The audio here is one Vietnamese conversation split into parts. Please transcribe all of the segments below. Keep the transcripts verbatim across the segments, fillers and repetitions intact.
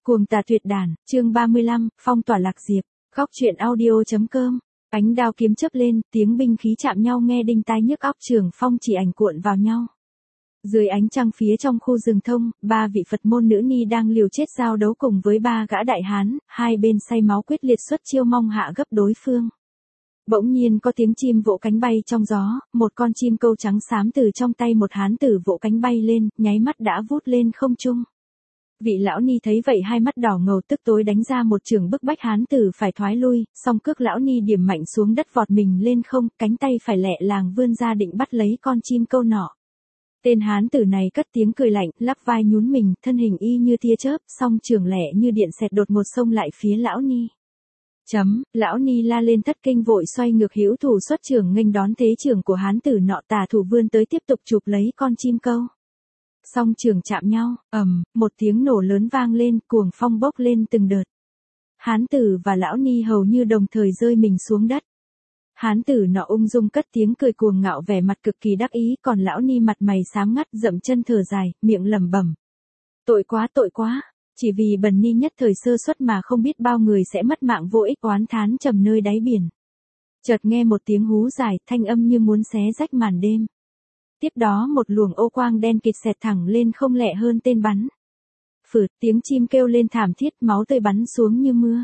Cuồng tà tuyệt đản, chương ba mươi lăm, phong tỏa lạc diệp, góc truyện audio.com. Ánh đao kiếm chớp lên, tiếng binh khí chạm nhau nghe đinh tai nhức óc, Trường Phong chỉ ảnh cuộn vào nhau. Dưới ánh trăng phía trong khu rừng thông, ba vị Phật môn nữ ni đang liều chết giao đấu cùng với ba gã đại hán, hai bên say máu quyết liệt xuất chiêu mong hạ gấp đối phương. Bỗng nhiên có tiếng chim vỗ cánh bay trong gió, một con chim câu trắng xám từ trong tay một hán tử vỗ cánh bay lên, nháy mắt đã vút lên không trung. Vị lão ni thấy vậy hai mắt đỏ ngầu tức tối đánh ra một chưởng bức bách hán tử phải thoái lui, song cước lão ni điểm mạnh xuống đất vọt mình lên không, cánh tay phải lẹ làng vươn ra định bắt lấy con chim câu nọ. Tên hán tử này cất tiếng cười lạnh, lắp vai nhún mình, thân hình y như tia chớp, song chưởng lẻ như điện xẹt đột ngột xông lại phía lão ni. Chấm, lão ni la lên thất kinh vội xoay ngược hữu thủ xuất chưởng nghênh đón thế chưởng của hán tử nọ, tà thủ vươn tới tiếp tục chụp lấy con chim câu. Song trường chạm nhau, ầm, một tiếng nổ lớn vang lên, cuồng phong bốc lên từng đợt. Hán tử và lão ni hầu như đồng thời rơi mình xuống đất. Hán tử nọ ung dung cất tiếng cười cuồng ngạo, vẻ mặt cực kỳ đắc ý, còn lão ni mặt mày xám ngắt, dậm chân thở dài, miệng lẩm bẩm: tội quá tội quá, chỉ vì bần ni nhất thời sơ suất mà không biết bao người sẽ mất mạng vô ích, oán thán trầm nơi đáy biển. Chợt nghe một tiếng hú dài, thanh âm như muốn xé rách màn đêm. Tiếp đó một luồng ô quang đen kịt xẹt thẳng lên không lẹ hơn tên bắn. Phượt, tiếng chim kêu lên thảm thiết, máu tươi bắn xuống như mưa.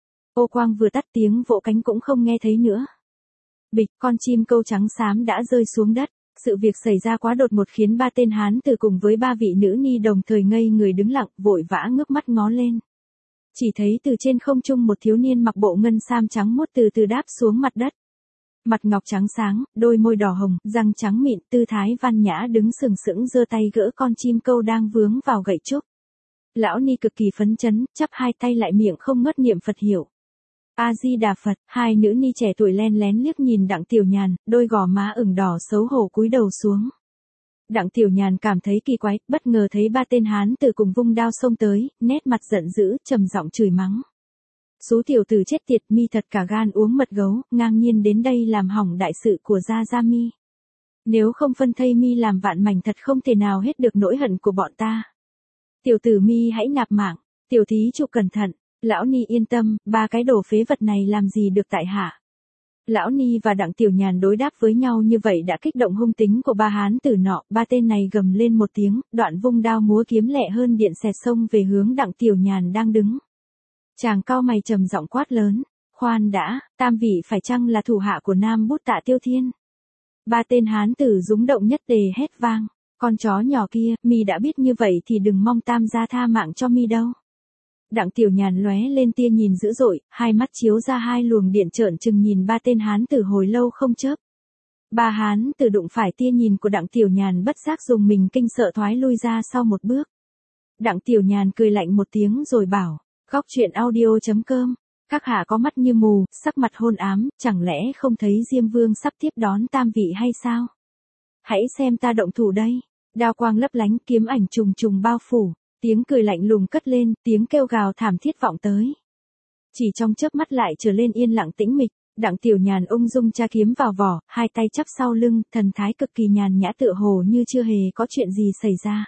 Ô quang vừa tắt, tiếng vỗ cánh cũng không nghe thấy nữa. Bịch, con chim câu trắng xám đã rơi xuống đất. Sự việc xảy ra quá đột ngột khiến ba tên hán tử cùng với ba vị nữ ni đồng thời ngây người đứng lặng, vội vã ngước mắt ngó lên. Chỉ thấy từ trên không trung một thiếu niên mặc bộ ngân sam trắng muốt từ từ đáp xuống mặt đất. Mặt ngọc trắng sáng, đôi môi đỏ hồng, răng trắng mịn, tư thái văn nhã đứng sừng sững giơ tay gỡ con chim câu đang vướng vào gậy trúc. Lão ni cực kỳ phấn chấn, chắp hai tay lại miệng không ngớt niệm Phật hiệu. A Di Đà Phật. Hai nữ ni trẻ tuổi len lén liếc nhìn Đặng Tiểu Nhàn, đôi gò má ửng đỏ xấu hổ cúi đầu xuống. Đặng Tiểu Nhàn cảm thấy kỳ quái, bất ngờ thấy ba tên hán tử cùng vung đao xông tới, nét mặt giận dữ, trầm giọng chửi mắng: "Số tiểu tử chết tiệt, mi thật cả gan uống mật gấu, ngang nhiên đến đây làm hỏng đại sự của gia gia mi. Nếu không phân thây mi làm vạn mảnh, thật không thể nào hết được nỗi hận của bọn ta. Tiểu tử mi hãy nạp mạng, tiểu thí chủ cẩn thận." Lão ni yên tâm, ba cái đồ phế vật này làm gì được tại hạ. Lão ni và Đặng Tiểu Nhàn đối đáp với nhau như vậy đã kích động hung tính của ba hán tử nọ, ba tên này gầm lên một tiếng, đoạn vung đao múa kiếm lẹ hơn điện xẹt xông về hướng Đặng Tiểu Nhàn đang đứng. Chàng cau mày trầm giọng quát lớn: "Khoan đã, tam vị phải chăng là thủ hạ của Nam Bút Tạ Tiêu Thiên?" Ba tên hán tử rúng động nhất tề hét vang: "Con chó nhỏ kia, mi đã biết như vậy thì đừng mong tam gia tha mạng cho mi đâu." Đặng Tiểu Nhàn lóe lên tia nhìn dữ dội, hai mắt chiếu ra hai luồng điện trợn trừng nhìn ba tên hán tử hồi lâu không chớp. Ba hán tử đụng phải tia nhìn của Đặng Tiểu Nhàn bất giác dùng mình kinh sợ thoái lui ra sau một bước. Đặng Tiểu Nhàn cười lạnh một tiếng rồi bảo: "Góc truyện audio.com, các hạ có mắt như mù, sắc mặt hôn ám, chẳng lẽ không thấy Diêm Vương sắp tiếp đón tam vị hay sao? Hãy xem ta động thủ đây." Đao quang lấp lánh, kiếm ảnh trùng trùng bao phủ. Tiếng cười lạnh lùng cất lên, tiếng kêu gào thảm thiết vọng tới. Chỉ trong chớp mắt lại trở lên yên lặng tĩnh mịch, Đặng Tiểu Nhàn ung dung tra kiếm vào vỏ, hai tay chắp sau lưng, thần thái cực kỳ nhàn nhã tựa hồ như chưa hề có chuyện gì xảy ra.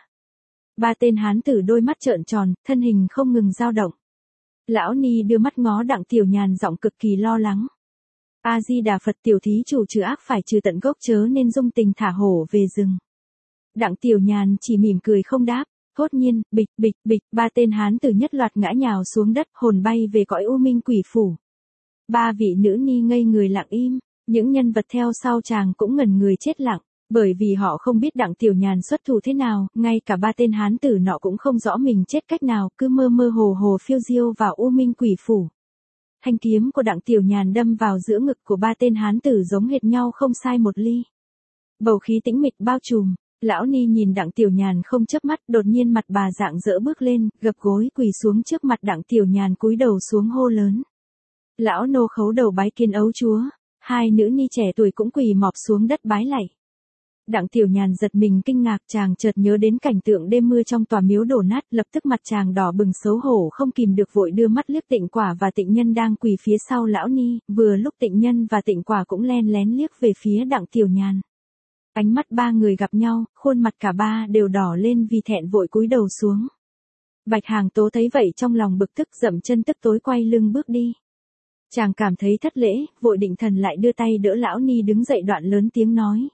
Ba tên hán tử đôi mắt trợn tròn, thân hình không ngừng dao động. Lão ni đưa mắt ngó Đặng Tiểu Nhàn giọng cực kỳ lo lắng: "A Di Đà Phật, tiểu thí chủ trừ ác phải trừ tận gốc, chớ nên dung tình thả hổ về rừng." Đặng Tiểu Nhàn chỉ mỉm cười không đáp. Thốt nhiên, bịch bịch bịch, ba tên hán tử nhất loạt ngã nhào xuống đất, hồn bay về cõi u minh quỷ phủ. Ba vị nữ ni ngây người lặng im, những nhân vật theo sau chàng cũng ngẩn người chết lặng, bởi vì họ không biết Đặng Tiểu Nhàn xuất thủ thế nào, ngay cả ba tên hán tử nọ cũng không rõ mình chết cách nào, cứ mơ mơ hồ hồ phiêu diêu vào u minh quỷ phủ. Thanh kiếm của Đặng Tiểu Nhàn đâm vào giữa ngực của ba tên hán tử giống hệt nhau không sai một ly. Bầu khí tĩnh mịch bao trùm. Lão ni nhìn Đặng Tiểu Nhàn không chớp mắt, đột nhiên mặt bà rạng rỡ bước lên, gập gối quỳ xuống trước mặt Đặng Tiểu Nhàn cúi đầu xuống hô lớn: "Lão nô khấu đầu bái kiến ấu chúa." Hai nữ ni trẻ tuổi cũng quỳ mọp xuống đất bái lạy. Đặng Tiểu Nhàn giật mình kinh ngạc, chàng chợt nhớ đến cảnh tượng đêm mưa trong tòa miếu đổ nát, lập tức mặt chàng đỏ bừng xấu hổ không kìm được vội đưa mắt liếc Tịnh Quả và Tịnh Nhân đang quỳ phía sau lão ni, vừa lúc Tịnh Nhân và Tịnh Quả cũng len lén liếc về phía Đặng Tiểu Nhàn. Ánh mắt ba người gặp nhau, khuôn mặt cả ba đều đỏ lên vì thẹn vội cúi đầu xuống. Bạch Hàng Tố thấy vậy trong lòng bực tức, dậm chân tức tối quay lưng bước đi. Chàng cảm thấy thất lễ, vội định thần lại đưa tay đỡ lão ni đứng dậy, đoạn lớn tiếng nói.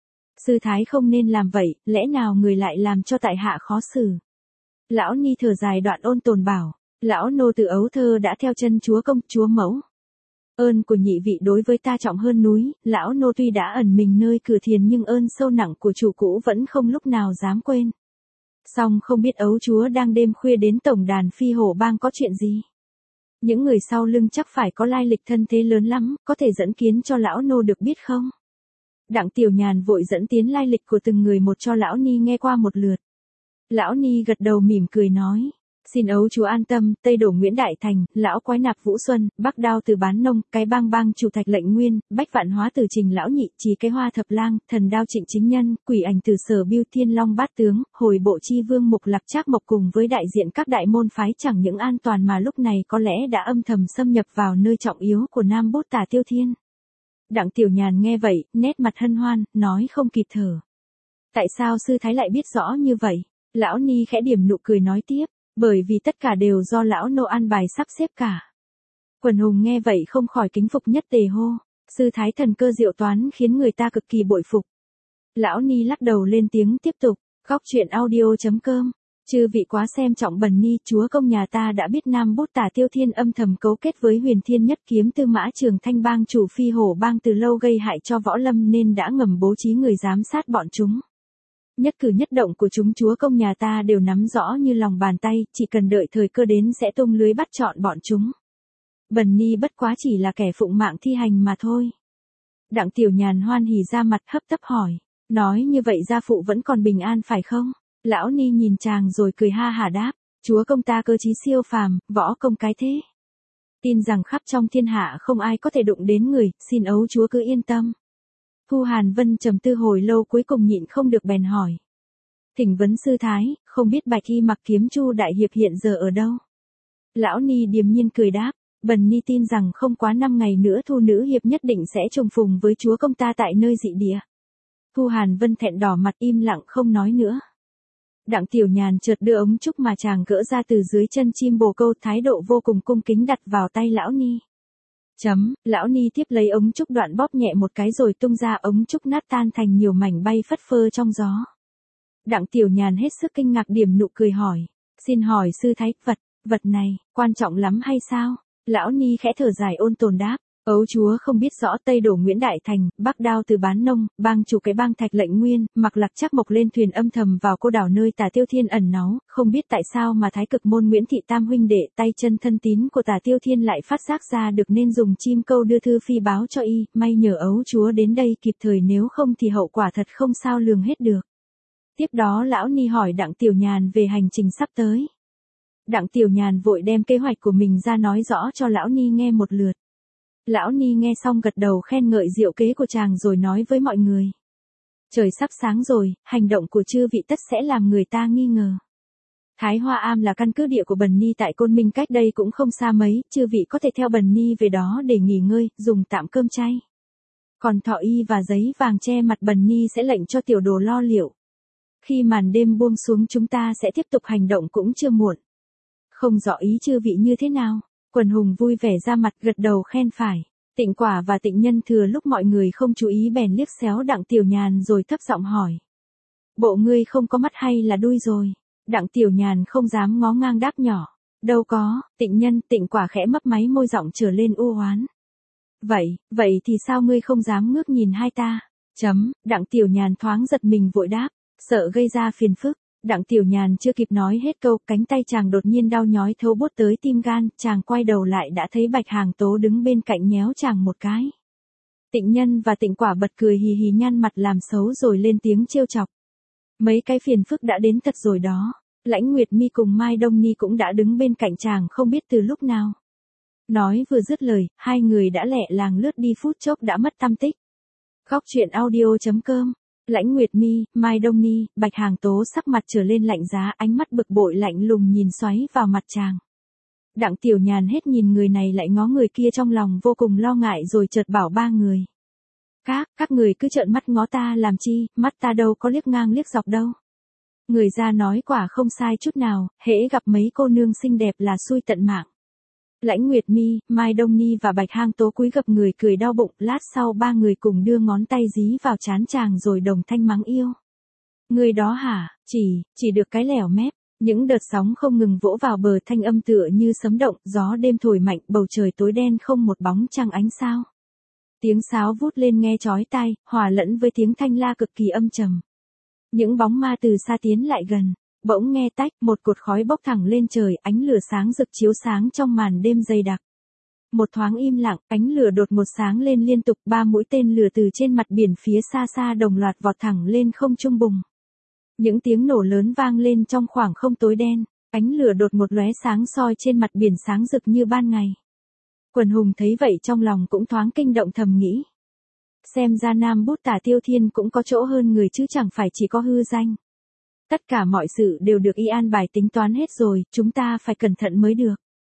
Sư thái không nên làm vậy, lẽ nào người lại làm cho tại hạ khó xử. Lão ni thở dài đoạn ôn tồn bảo, lão nô từ ấu thơ đã theo chân chúa công, chúa mẫu. Ơn của nhị vị đối với ta trọng hơn núi, lão nô tuy đã ẩn mình nơi cửa thiền nhưng ơn sâu nặng của chủ cũ vẫn không lúc nào dám quên. Song không biết ấu chúa đang đêm khuya đến tổng đàn phi hổ bang có chuyện gì. Những người sau lưng chắc phải có lai lịch thân thế lớn lắm, có thể dẫn kiến cho lão nô được biết không? Đặng Tiểu Nhàn vội dẫn tiến lai lịch của từng người một cho lão ni nghe qua một lượt. Lão ni gật đầu mỉm cười nói. Xin ấu chúa an tâm, Tây đổ Nguyễn Đại Thành, lão quái nạp Vũ Xuân, Bắc đao từ Bán Nông, cái bang bang chủ Thạch Lệnh Nguyên, Bách Vạn Hóa từ Trình Lão Nhị, Trí cái Hoa Thập Lang, Thần đao Trịnh Chính Nhân, Quỷ ảnh từ Sở Biêu Thiên Long Bát Tướng, Hồi bộ chi vương Mục Lạc Trác Mộc cùng với đại diện các đại môn phái chẳng những an toàn mà lúc này có lẽ đã âm thầm xâm nhập vào nơi trọng yếu của Nam Bút Tả Tiêu Thiên. Đặng Tiểu Nhàn nghe vậy, nét mặt hân hoan, nói không kịp thở. Tại sao sư thái lại biết rõ như vậy? Lão ni khẽ điểm nụ cười nói tiếp. Bởi vì tất cả đều do lão nô an bài sắp xếp cả. Quần hùng nghe vậy không khỏi kính phục nhất tề hô. Sư thái thần cơ diệu toán khiến người ta cực kỳ bội phục. Lão ni lắc đầu lên tiếng tiếp tục. Góc truyện audio chấm com. Chư vị quá xem trọng bần ni, chúa công nhà ta đã biết Nam Bút Tả Tiêu Thiên âm thầm cấu kết với Huyền Thiên Nhất Kiếm Tư Mã Trường Thanh bang chủ phi hổ bang từ lâu gây hại cho võ lâm nên đã ngầm bố trí người giám sát bọn chúng. Nhất cử nhất động của chúng chúa công nhà ta đều nắm rõ như lòng bàn tay, chỉ cần đợi thời cơ đến sẽ tung lưới bắt trọn bọn chúng. Bần ni bất quá chỉ là kẻ phụng mạng thi hành mà thôi. Đặng Tiểu Nhàn hoan hỉ ra mặt hấp tấp hỏi, nói như vậy gia phụ vẫn còn bình an phải không? Lão ni nhìn chàng rồi cười ha hả đáp, chúa công ta cơ trí siêu phàm, võ công cái thế. Tin rằng khắp trong thiên hạ không ai có thể đụng đến người, xin ấu chúa cứ yên tâm. Thu Hàn Vân trầm tư hồi lâu cuối cùng nhịn không được bèn hỏi. Thỉnh vấn sư thái, không biết Bạch Y Mặc Kiếm Chu đại hiệp hiện giờ ở đâu? Lão ni điềm nhiên cười đáp, bần ni tin rằng không quá năm ngày nữa Thu nữ hiệp nhất định sẽ trùng phùng với chúa công ta tại nơi dị địa. Thu Hàn Vân thẹn đỏ mặt im lặng không nói nữa. Đặng Tiểu Nhàn chợt đưa ống trúc mà chàng gỡ ra từ dưới chân chim bồ câu, thái độ vô cùng cung kính đặt vào tay lão ni. Chấm, lão ni tiếp lấy ống trúc đoạn bóp nhẹ một cái rồi tung ra, ống trúc nát tan thành nhiều mảnh bay phất phơ trong gió. Đặng Tiểu Nhàn hết sức kinh ngạc điểm nụ cười hỏi, xin hỏi sư thái, vật, vật này, quan trọng lắm hay sao? Lão ni khẽ thở dài ôn tồn đáp, ấu chúa không biết rõ Tây đổ Nguyễn Đại Thành, Bắc đao từ Bán Nông, bang chủ cái bang Thạch Lệnh Nguyên, Mặc Lạc Trác Mộc lên thuyền âm thầm vào cô đảo nơi Tả Tiêu Thiên ẩn náu, không biết tại sao mà Thái Cực môn Nguyễn thị tam huynh đệ tay chân thân tín của Tả Tiêu Thiên lại phát giác ra được nên dùng chim câu đưa thư phi báo cho y, may nhờ ấu chúa đến đây kịp thời, nếu không thì hậu quả thật không sao lường hết được. Tiếp đó lão ni hỏi Đặng Tiểu Nhàn về hành trình sắp tới. Đặng Tiểu Nhàn vội đem kế hoạch của mình ra nói rõ cho lão ni nghe một lượt. Lão ni nghe xong gật đầu khen ngợi diệu kế của chàng rồi nói với mọi người. Trời sắp sáng rồi, hành động của chư vị tất sẽ làm người ta nghi ngờ. Thái Hoa Am là căn cứ địa của bần ni tại Côn Minh, cách đây cũng không xa mấy, chư vị có thể theo bần ni về đó để nghỉ ngơi, dùng tạm cơm chay. Còn thọ y và giấy vàng che mặt bần ni sẽ lệnh cho tiểu đồ lo liệu. Khi màn đêm buông xuống chúng ta sẽ tiếp tục hành động cũng chưa muộn. Không rõ ý chư vị như thế nào? Quần hùng vui vẻ ra mặt gật đầu khen phải. Tịnh Quả và Tịnh Nhân thừa lúc mọi người không chú ý bèn liếc xéo Đặng Tiểu Nhàn rồi thấp giọng hỏi. Bộ ngươi không có mắt hay là đuôi rồi? Đặng Tiểu Nhàn không dám ngó ngang đáp nhỏ. Đâu có, Tịnh Nhân, Tịnh Quả khẽ mấp máy môi giọng trở lên u oán. Vậy, vậy thì sao ngươi không dám ngước nhìn hai ta? Chấm, Đặng Tiểu Nhàn thoáng giật mình vội đáp, sợ gây ra phiền phức. Đặng Tiểu Nhàn chưa kịp nói hết câu, cánh tay chàng đột nhiên đau nhói thấu buốt tới tim gan, chàng quay đầu lại đã thấy Bạch Hàng Tố đứng bên cạnh nhéo chàng một cái. Tịnh Nhân và Tịnh Quả bật cười hì hì nhăn mặt làm xấu rồi lên tiếng trêu chọc. Mấy cái phiền phức đã đến thật rồi đó. Lãnh Nguyệt Mi cùng Mai Đông Ni cũng đã đứng bên cạnh chàng không biết từ lúc nào. Nói vừa dứt lời, hai người đã lẹ làng lướt đi, phút chốc đã mất tăm tích. Góc truyện audio chấm com. Lãnh Nguyệt Mi, Mai Đông Ni, Bạch Hàng Tố sắc mặt trở lên lạnh giá, ánh mắt bực bội lạnh lùng nhìn xoáy vào mặt chàng. Đặng Tiểu Nhàn hết nhìn người này lại ngó người kia, trong lòng vô cùng lo ngại rồi chợt bảo ba người. Các, các người cứ trợn mắt ngó ta làm chi, mắt ta đâu có liếc ngang liếc dọc đâu. Người ra nói quả không sai chút nào, hễ gặp mấy cô nương xinh đẹp là xui tận mạng. Lãnh Nguyệt Mi, Mai Đông Ni và Bạch Hang Tố cúi gập người cười đau bụng, lát sau ba người cùng đưa ngón tay dí vào trán chàng rồi đồng thanh mắng yêu. Người đó hả, chỉ, chỉ được cái lẻo mép. Những đợt sóng không ngừng vỗ vào bờ, thanh âm tựa như sấm động, gió đêm thổi mạnh, bầu trời tối đen không một bóng trăng ánh sao. Tiếng sáo vút lên nghe chói tai, hòa lẫn với tiếng thanh la cực kỳ âm trầm. Những bóng ma từ xa tiến lại gần, bỗng nghe tách, một cột khói bốc thẳng lên trời, ánh lửa sáng rực chiếu sáng trong màn đêm dày đặc. Một thoáng im lặng, ánh lửa đột ngột sáng lên liên tục, ba mũi tên lửa từ trên mặt biển phía xa xa đồng loạt vọt thẳng lên không trung bùng. Những tiếng nổ lớn vang lên trong khoảng không tối đen, ánh lửa đột ngột lóe sáng soi trên mặt biển sáng rực như ban ngày. Quần hùng thấy vậy trong lòng cũng thoáng kinh động, thầm nghĩ. Xem ra Nam Bút Tả Tiêu Thiên cũng có chỗ hơn người chứ chẳng phải chỉ có hư danh. Tất cả mọi sự đều được y an bài tính toán hết rồi, chúng ta phải cẩn thận mới được.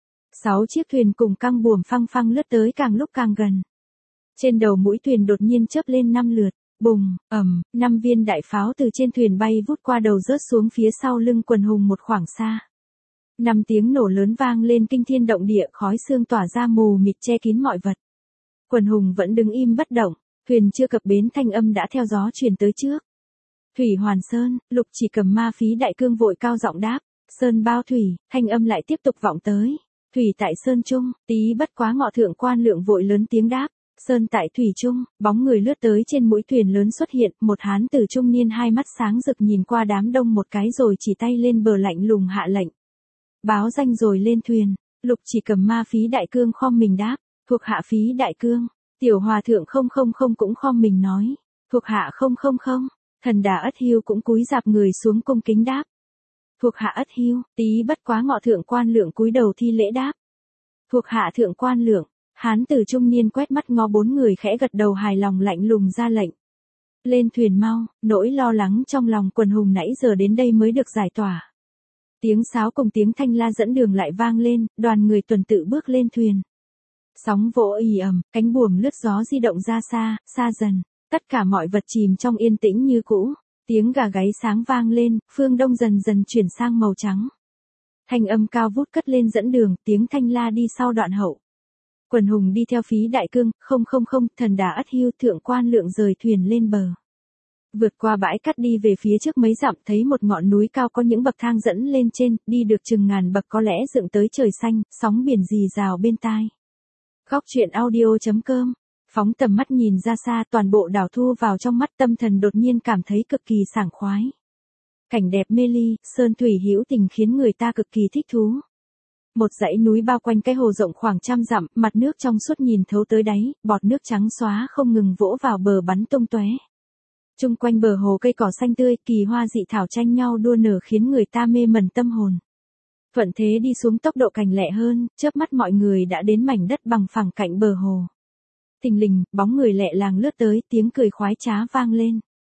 Sáu chiếc thuyền cùng căng buồm phăng phăng lướt tới càng lúc càng gần. Trên đầu mũi thuyền đột nhiên chớp lên năm lượt, bùng, ầm, năm viên đại pháo từ trên thuyền bay vút qua đầu rớt xuống phía sau lưng quần hùng một khoảng xa. Năm tiếng nổ lớn vang lên kinh thiên động địa, khói sương tỏa ra mù mịt che kín mọi vật. Quần hùng vẫn đứng im bất động, thuyền chưa cập bến thanh âm đã theo gió truyền tới trước. Thủy Hoàn Sơn, Lục Chỉ Cầm Ma Phí Đại Cương vội cao giọng đáp, Sơn bao thủy, thanh âm lại tiếp tục vọng tới. Thủy tại Sơn Trung, Tí Bất Quá Ngọ Thượng Quan Lượng vội lớn tiếng đáp, Sơn tại Thủy Trung, bóng người lướt tới trên mũi thuyền lớn xuất hiện, một hán tử trung niên hai mắt sáng rực nhìn qua đám đông một cái rồi chỉ tay lên bờ lạnh lùng hạ lệnh. Báo danh rồi lên thuyền. Lục Chỉ Cầm Ma Phí Đại Cương khom mình đáp, thuộc hạ Phí Đại Cương. Tiểu Hòa Thượng không không không cũng khom mình nói, thuộc hạ không không không. Thần Đà Ất Hiêu cũng cúi rạp người xuống cung kính đáp, thuộc hạ Ất Hiêu. Tí Bất Quá Ngọ Thượng Quan Lượng cúi đầu thi lễ đáp, thuộc hạ Thượng Quan Lượng. Hán tử trung niên quét mắt ngó bốn người khẽ gật đầu hài lòng lạnh lùng ra lệnh. Lên thuyền mau, nỗi lo lắng trong lòng quần hùng nãy giờ đến đây mới được giải tỏa. Tiếng sáo cùng tiếng thanh la dẫn đường lại vang lên, đoàn người tuần tự bước lên thuyền. Sóng vỗ ì ầm, cánh buồm lướt gió di động ra xa, xa dần, tất cả mọi vật chìm trong yên tĩnh như cũ. Tiếng gà gáy sáng vang lên, phương đông dần dần chuyển sang màu trắng. Thanh âm cao vút cất lên dẫn đường, tiếng thanh la đi sau đoạn hậu. Quần hùng đi theo Phí Đại Cương, không không không, Thần Đà Ất Hiêu, Thượng Quan Lượng rời thuyền lên bờ. Vượt qua bãi cát đi về phía trước mấy dặm, thấy một ngọn núi cao có những bậc thang dẫn lên trên, đi được chừng ngàn bậc có lẽ dựng tới trời xanh, sóng biển rì rào bên tai. Góc truyện audio chấm com. Phóng tầm mắt nhìn ra xa, toàn bộ đảo thu vào trong mắt, tâm thần đột nhiên cảm thấy cực kỳ sảng khoái. Cảnh đẹp mê ly, sơn thủy hữu tình khiến người ta cực kỳ thích thú. Một dãy núi bao quanh cái hồ rộng khoảng trăm dặm, mặt nước trong suốt nhìn thấu tới đáy, bọt nước trắng xóa không ngừng vỗ vào bờ bắn tung tóe. Chung quanh bờ hồ cây cỏ xanh tươi, kỳ hoa dị thảo tranh nhau đua nở khiến người ta mê mẩn tâm hồn. Thuận thế đi xuống tốc độ cảnh lẹ hơn, chớp mắt mọi người đã đến mảnh đất bằng phẳng cạnh bờ hồ. Thình lình, bóng người lẹ làng lướt tới, tiếng cười khoái trá vang lên.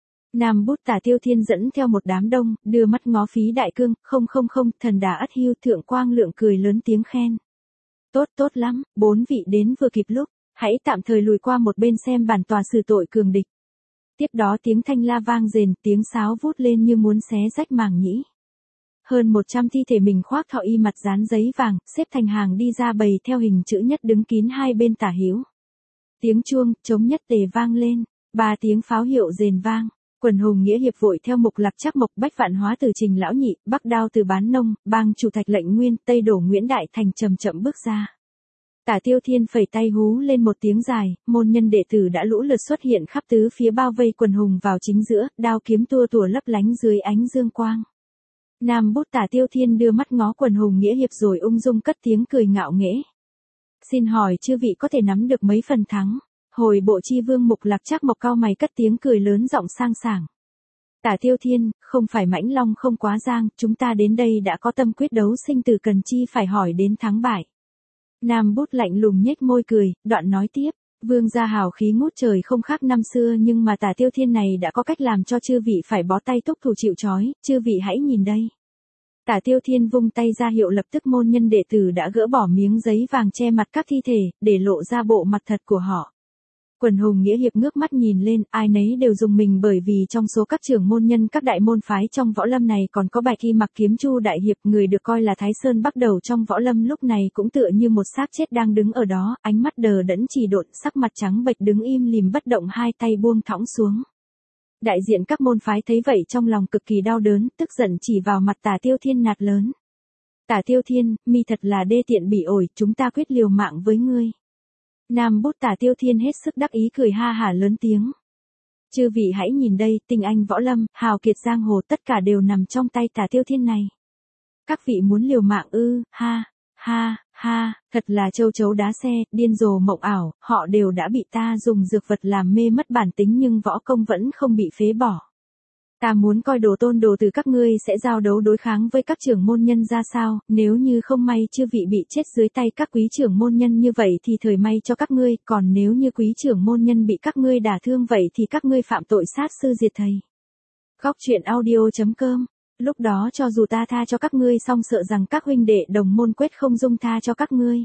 Nam Bút Tả Tiêu Thiên dẫn theo một đám đông, đưa mắt ngó Phí Đại Cương, không không không, Thần Đà Ất Hiêu, Thượng Quan Lượng cười lớn tiếng khen. Tốt tốt lắm, bốn vị đến vừa kịp lúc, hãy tạm thời lùi qua một bên xem bản tòa xử tội cường địch. Tiếp đó tiếng thanh la vang rền, tiếng sáo vút lên như muốn xé rách màng nhĩ. Hơn một trăm thi thể mình khoác thọ y mặt dán giấy vàng, xếp thành hàng đi ra bầy theo hình chữ nhất đứng kín hai bên tả hữu. Tiếng chuông, trống nhất tề vang lên, ba tiếng pháo hiệu rền vang. Quần hùng nghĩa hiệp vội theo Mục Lạc Trắc Mộc, Bách Vạn Hóa từ Trình Lão Nhị, Bắc Đao từ Bán Nông, Bang Chủ Thạch Lệnh Nguyên, Tây Đổ Nguyễn Đại Thành chậm chậm bước ra. Tả Tiêu Thiên phẩy tay hú lên một tiếng dài, môn nhân đệ tử đã lũ lượt xuất hiện khắp tứ phía bao vây quần hùng vào chính giữa, đao kiếm tua tủa lấp lánh dưới ánh dương quang. Nam Bút Tả Tiêu Thiên đưa mắt ngó quần hùng nghĩa hiệp rồi ung dung cất tiếng cười ngạo nghễ. Xin hỏi chư vị có thể nắm được mấy phần thắng? Hồi bộ chi vương Mục Lạc Trắc Mộc cao mày cất tiếng cười lớn giọng sang sảng. Tả Tiêu Thiên, không phải Mãnh Long không quá giang, chúng ta đến đây đã có tâm quyết đấu sinh tử, cần chi phải hỏi đến thắng bại. Nam Bút lạnh lùng nhếch môi cười, đoạn nói tiếp, vương gia hào khí ngút trời không khác năm xưa, nhưng mà Tả Tiêu Thiên này đã có cách làm cho chư vị phải bó tay thúc thủ chịu trói, chư vị hãy nhìn đây. Tả Tiêu Thiên vung tay ra hiệu, lập tức môn nhân đệ tử đã gỡ bỏ miếng giấy vàng che mặt các thi thể, để lộ ra bộ mặt thật của họ. Quần hùng nghĩa hiệp ngước mắt nhìn lên, ai nấy đều dùng mình bởi vì trong số các trưởng môn nhân các đại môn phái trong võ lâm này còn có Bạch Y mặc kiếm Chu đại hiệp, người được coi là Thái Sơn bắt đầu trong võ lâm lúc này cũng tựa như một xác chết đang đứng ở đó, ánh mắt đờ đẫn chỉ độn, sắc mặt trắng bệch đứng im lìm bất động, hai tay buông thõng xuống. Đại diện các môn phái thấy vậy trong lòng cực kỳ đau đớn, tức giận chỉ vào mặt Tả Tiêu Thiên nạt lớn. Tả Tiêu Thiên, mi thật là đê tiện bỉ ổi, chúng ta quyết liều mạng với ngươi. Nam bút Tả Tiêu Thiên hết sức đắc ý cười ha hả lớn tiếng. Chư vị hãy nhìn đây, tinh anh võ lâm, hào kiệt giang hồ tất cả đều nằm trong tay Tả Tiêu Thiên này. Các vị muốn liều mạng ư, ha, ha, ha, thật là châu chấu đá xe, điên rồ mộng ảo, họ đều đã bị ta dùng dược vật làm mê mất bản tính nhưng võ công vẫn không bị phế bỏ. Ta muốn coi đồ tôn đồ từ các ngươi sẽ giao đấu đối kháng với các trưởng môn nhân ra sao, nếu như không may chư vị bị chết dưới tay các quý trưởng môn nhân như vậy thì thời may cho các ngươi, còn nếu như quý trưởng môn nhân bị các ngươi đả thương vậy thì các ngươi phạm tội sát sư diệt thầy. Góc truyện audio chấm com. Lúc đó cho dù ta tha cho các ngươi xong sợ rằng các huynh đệ đồng môn quyết không dung tha cho các ngươi.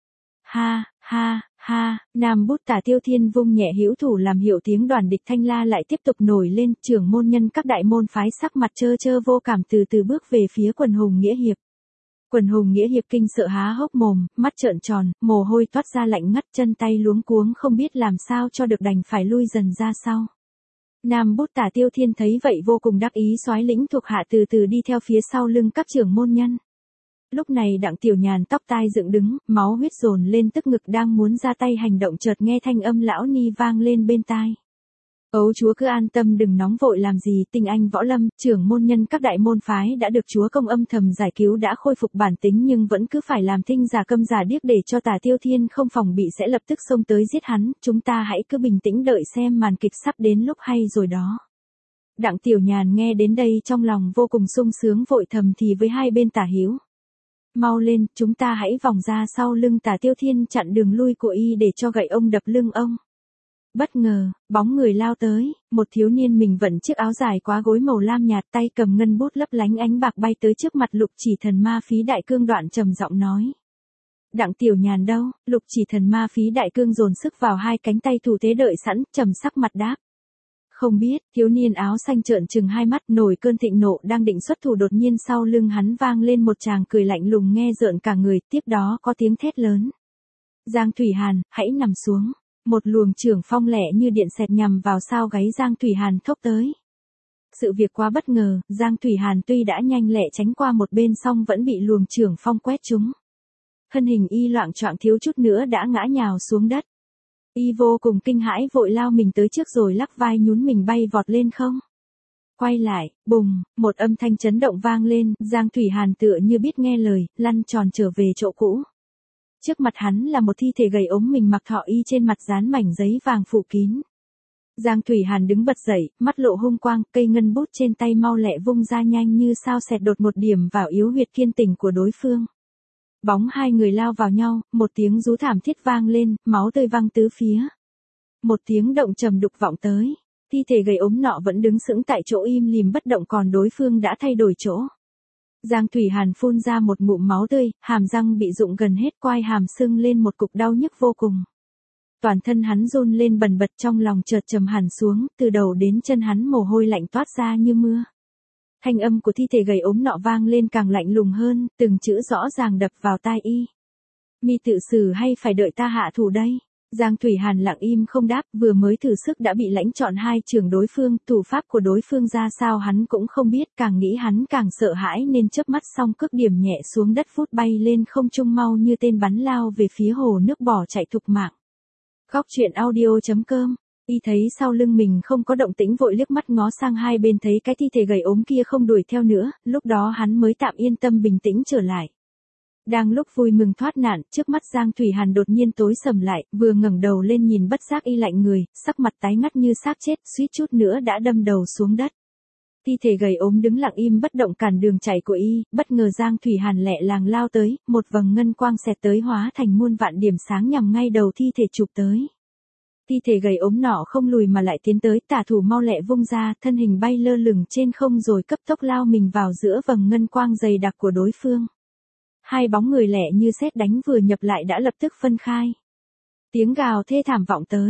Ha, ha, ha, Nam bút Tả Tiêu Thiên vung nhẹ hữu thủ làm hiệu, tiếng đoàn địch thanh la lại tiếp tục nổi lên, trưởng môn nhân các đại môn phái sắc mặt trơ trơ vô cảm từ từ bước về phía quần hùng nghĩa hiệp. Quần hùng nghĩa hiệp kinh sợ há hốc mồm, mắt trợn tròn, mồ hôi toát ra lạnh ngắt, chân tay luống cuống không biết làm sao cho được đành phải lui dần ra sau. Nam bút Tả Tiêu Thiên thấy vậy vô cùng đắc ý, soái lĩnh thuộc hạ từ từ đi theo phía sau lưng các trưởng môn nhân. Lúc này Đặng Tiểu Nhàn tóc tai dựng đứng, máu huyết dồn lên tức ngực đang muốn ra tay hành động chợt nghe thanh âm lão ni vang lên bên tai. Ấu chúa cứ an tâm đừng nóng vội làm gì, tinh anh võ lâm, trưởng môn nhân các đại môn phái đã được chúa công âm thầm giải cứu đã khôi phục bản tính nhưng vẫn cứ phải làm thinh giả câm giả điếc để cho Tả Tiêu Thiên không phòng bị sẽ lập tức xông tới giết hắn, chúng ta hãy cứ bình tĩnh đợi xem màn kịch sắp đến lúc hay rồi đó. Đặng Tiểu Nhàn nghe đến đây trong lòng vô cùng sung sướng vội thầm thì với hai bên Tả Hiếu. Mau lên, chúng ta hãy vòng ra sau lưng Tả Tiêu Thiên chặn đường lui của y để cho gậy ông đập lưng ông. Bất ngờ, bóng người lao tới, một thiếu niên mình vận chiếc áo dài quá gối màu lam nhạt, tay cầm ngân bút lấp lánh ánh bạc bay tới trước mặt Lục Chỉ Thần Ma Phí Đại Cương, đoạn trầm giọng nói. Đặng Tiểu Nhàn đâu? Lục Chỉ Thần Ma Phí Đại Cương dồn sức vào hai cánh tay thủ thế đợi sẵn, trầm sắc mặt đáp. Không biết, thiếu niên áo xanh trợn trừng hai mắt, nổi cơn thịnh nộ đang định xuất thủ đột nhiên sau lưng hắn vang lên một tràng cười lạnh lùng nghe rợn cả người, tiếp đó có tiếng thét lớn. Giang Thủy Hàn, hãy nằm xuống. Một luồng chưởng phong lẻ như điện xẹt nhằm vào sau gáy Giang Thủy Hàn thốc tới. Sự việc quá bất ngờ, Giang Thủy Hàn tuy đã nhanh lẹ tránh qua một bên song vẫn bị luồng chưởng phong quét trúng. Thân hình y loạng choạng thiếu chút nữa đã ngã nhào xuống đất. Y vô cùng kinh hãi vội lao mình tới trước rồi lắc vai nhún mình bay vọt lên không. Quay lại, bùng, một âm thanh chấn động vang lên, Giang Thủy Hàn tựa như biết nghe lời, lăn tròn trở về chỗ cũ. Trước mặt hắn là một thi thể gầy ốm mình mặc thọ y trên mặt dán mảnh giấy vàng phủ kín. Giang Thủy Hàn đứng bật dậy, mắt lộ hung quang, cây ngân bút trên tay mau lẹ vung ra nhanh như sao xẹt đột một điểm vào yếu huyệt kiên tỉnh của đối phương. Bóng hai người lao vào nhau, một tiếng rú thảm thiết vang lên, máu tươi văng tứ phía. Một tiếng động trầm đục vọng tới, thi thể gầy ốm nọ vẫn đứng sững tại chỗ im lìm bất động còn đối phương đã thay đổi chỗ. Giang Thủy Hàn phun ra một ngụm máu tươi, hàm răng bị rụng gần hết, quai hàm sưng lên một cục đau nhức vô cùng. Toàn thân hắn run lên bần bật, trong lòng chợt trầm hẳn xuống, từ đầu đến chân hắn mồ hôi lạnh toát ra như mưa. Thanh âm của thi thể gầy ốm nọ vang lên càng lạnh lùng hơn, từng chữ rõ ràng đập vào tai y. Mi tự xử hay phải đợi ta hạ thủ đây? Giang Thủy Hàn lặng im không đáp, vừa mới thử sức đã bị lãnh chọn hai trường đối phương, thủ pháp của đối phương ra sao hắn cũng không biết, càng nghĩ hắn càng sợ hãi nên chớp mắt xong cước điểm nhẹ xuống đất phút bay lên không trung mau như tên bắn lao về phía hồ nước bỏ chạy thục mạng. Góc truyện audio chấm com. Y thấy sau lưng mình không có động tĩnh vội liếc mắt ngó sang hai bên thấy cái thi thể gầy ốm kia không đuổi theo nữa, lúc đó hắn mới tạm yên tâm bình tĩnh trở lại. Đang lúc vui mừng thoát nạn, trước mắt Giang Thủy Hàn đột nhiên tối sầm lại, vừa ngẩng đầu lên nhìn bất giác y lạnh người, sắc mặt tái ngắt như xác chết, suýt chút nữa đã đâm đầu xuống đất. Thi thể gầy ốm đứng lặng im bất động cản đường chạy của y, bất ngờ Giang Thủy Hàn lẹ làng lao tới, một vầng ngân quang xẹt tới hóa thành muôn vạn điểm sáng nhằm ngay đầu thi thể chụp tới. Thi thể gầy ốm nọ không lùi mà lại tiến tới, tả thủ mau lẹ vung ra, thân hình bay lơ lửng trên không rồi cấp tốc lao mình vào giữa vầng ngân quang dày đặc của đối phương. Hai bóng người lẹ như sét đánh vừa nhập lại đã lập tức phân khai. Tiếng gào thê thảm vọng tới.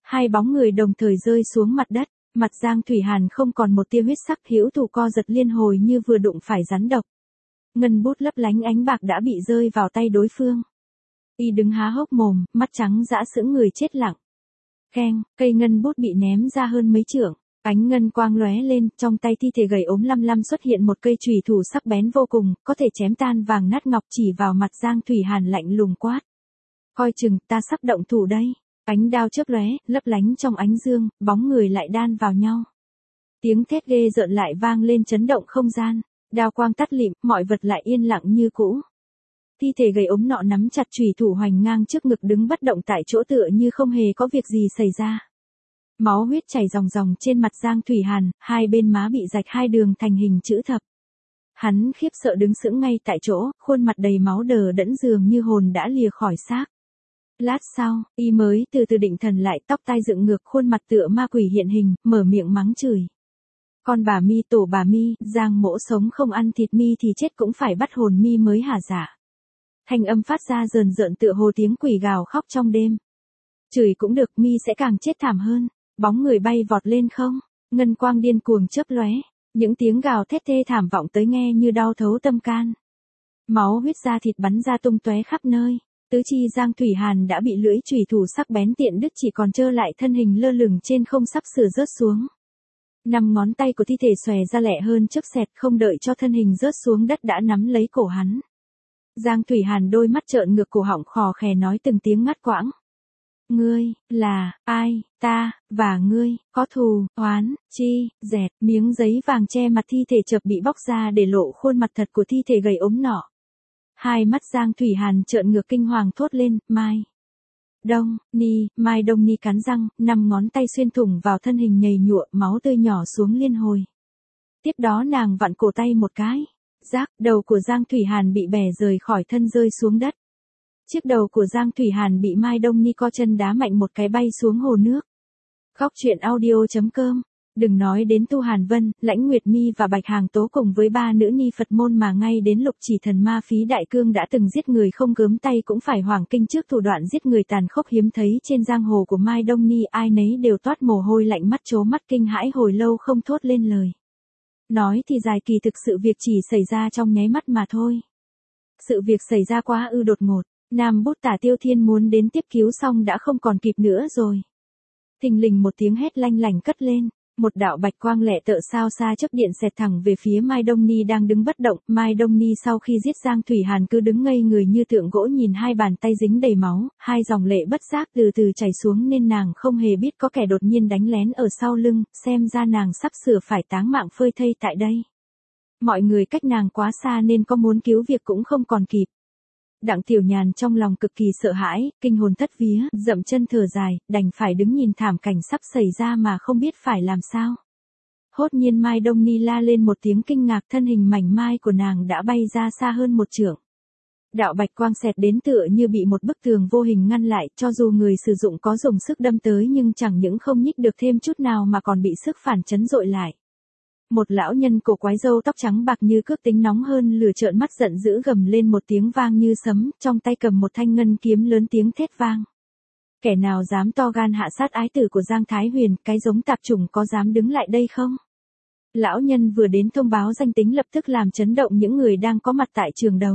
Hai bóng người đồng thời rơi xuống mặt đất, mặt Giang Thủy Hàn không còn một tia huyết sắc, hữu thủ co giật liên hồi như vừa đụng phải rắn độc. Ngân bút lấp lánh ánh bạc đã bị rơi vào tay đối phương. Y đứng há hốc mồm, mắt trắng dã sững người chết lặng. Keng, cây ngân bút bị ném ra hơn mấy trượng, ánh ngân quang lóe lên, trong tay thi thể gầy ốm lăm lăm xuất hiện một cây chùy thủ sắc bén vô cùng, có thể chém tan vàng nát ngọc, chỉ vào mặt Giang Thủy Hàn lạnh lùng quát. Coi chừng, ta sắp động thủ đây. Ánh đao chớp lóe, lấp lánh trong ánh dương, bóng người lại đan vào nhau. Tiếng thét ghê rợn lại vang lên chấn động không gian, đao quang tắt lịm, mọi vật lại yên lặng như cũ. Thi thể gầy ốm nọ nắm chặt chùy thủ hoành ngang trước ngực đứng bất động tại chỗ tựa như không hề có việc gì xảy ra. Máu huyết chảy ròng ròng trên mặt Giang Thủy Hàn, hai bên má bị rạch hai đường thành hình chữ thập. Hắn khiếp sợ đứng sững ngay tại chỗ, khuôn mặt đầy máu đờ đẫn dường như hồn đã lìa khỏi xác. Lát sau, y mới từ từ định thần lại, tóc tai dựng ngược, khuôn mặt tựa ma quỷ hiện hình, mở miệng mắng chửi. Con bà mi tổ bà mi, Giang mỗ sống không ăn thịt mi thì chết cũng phải bắt hồn mi mới hả dạ. Thanh âm phát ra rờn rợn tựa hồ tiếng quỷ gào khóc trong đêm. Chửi cũng được, mi sẽ càng chết thảm hơn. Bóng người bay vọt lên không, ngân quang điên cuồng chớp lóe, những tiếng gào thét thê thảm vọng tới nghe như đau thấu tâm can. Máu huyết da thịt bắn ra tung tóe khắp nơi, tứ chi Giang Thủy Hàn đã bị lưỡi chùy thủ sắc bén tiện đứt, chỉ còn trơ lại thân hình lơ lửng trên không sắp sửa rớt xuống. Năm ngón tay của thi thể xòe ra lẹ hơn chớp xẹt, không đợi cho thân hình rớt xuống đất đã nắm lấy cổ hắn. Giang Thủy Hàn đôi mắt trợn ngược, cổ họng khò khè nói từng tiếng ngắt quãng. Ngươi, là, ai, ta, và ngươi, có thù, oán, chi, dẹt, miếng giấy vàng che mặt thi thể chợt bị bóc ra để lộ khuôn mặt thật của thi thể gầy ốm nọ. Hai mắt Giang Thủy Hàn trợn ngược kinh hoàng thốt lên, Mai. Đông, Ni, Mai Đông Ni cắn răng, năm ngón tay xuyên thủng vào thân hình nhầy nhụa, máu tươi nhỏ xuống liên hồi. Tiếp đó nàng vặn cổ tay một cái. Rác, đầu của Giang Thủy Hàn bị bẻ rời khỏi thân rơi xuống đất. Chiếc đầu của Giang Thủy Hàn bị Mai Đông Ni co chân đá mạnh một cái bay xuống hồ nước. Góc truyện audio chấm com. Đừng nói đến Tu Hàn Vân, Lãnh Nguyệt Mi và Bạch Hàng Tố cùng với ba nữ ni Phật môn mà ngay đến Lục Chỉ Thần Ma Phí Đại Cương đã từng giết người không gớm tay cũng phải hoảng kinh trước thủ đoạn giết người tàn khốc hiếm thấy trên giang hồ của Mai Đông Ni, ai nấy đều toát mồ hôi lạnh, mắt trố mắt kinh hãi hồi lâu không thốt lên lời. Nói thì dài, kỳ thực sự việc chỉ xảy ra trong nháy mắt mà thôi. Sự việc xảy ra quá ư đột ngột, Nam Bút Tả Tiêu Thiên muốn đến tiếp cứu xong đã không còn kịp nữa rồi. Thình lình một tiếng hét lanh lảnh cất lên, một đạo bạch quang lẹ tợ sao xa chớp điện xẹt thẳng về phía Mai Đông Ni đang đứng bất động. Mai Đông Ni sau khi giết Giang Thủy Hàn cứ đứng ngây người như tượng gỗ, nhìn hai bàn tay dính đầy máu, hai dòng lệ bất giác từ từ chảy xuống nên nàng không hề biết có kẻ đột nhiên đánh lén ở sau lưng, xem ra nàng sắp sửa phải táng mạng phơi thây tại đây. Mọi người cách nàng quá xa nên có muốn cứu việc cũng không còn kịp. Đặng Tiểu Nhàn trong lòng cực kỳ sợ hãi, kinh hồn thất vía, dậm chân thở dài, đành phải đứng nhìn thảm cảnh sắp xảy ra mà không biết phải làm sao. Hốt nhiên Mai Đông Ni la lên một tiếng kinh ngạc, thân hình mảnh mai của nàng đã bay ra xa hơn một trượng. Đạo bạch quang xẹt đến tựa như bị một bức tường vô hình ngăn lại, cho dù người sử dụng có dùng sức đâm tới nhưng chẳng những không nhích được thêm chút nào mà còn bị sức phản chấn dội lại. Một lão nhân cổ quái râu tóc trắng bạc như cước tính nóng hơn lửa trợn mắt giận dữ gầm lên một tiếng vang như sấm, trong tay cầm một thanh ngân kiếm lớn tiếng thét vang. Kẻ nào dám to gan hạ sát ái tử của Giang Thái Huyền, cái giống tạp chủng có dám đứng lại đây không? Lão nhân vừa đến thông báo danh tính lập tức làm chấn động những người đang có mặt tại trường đấu.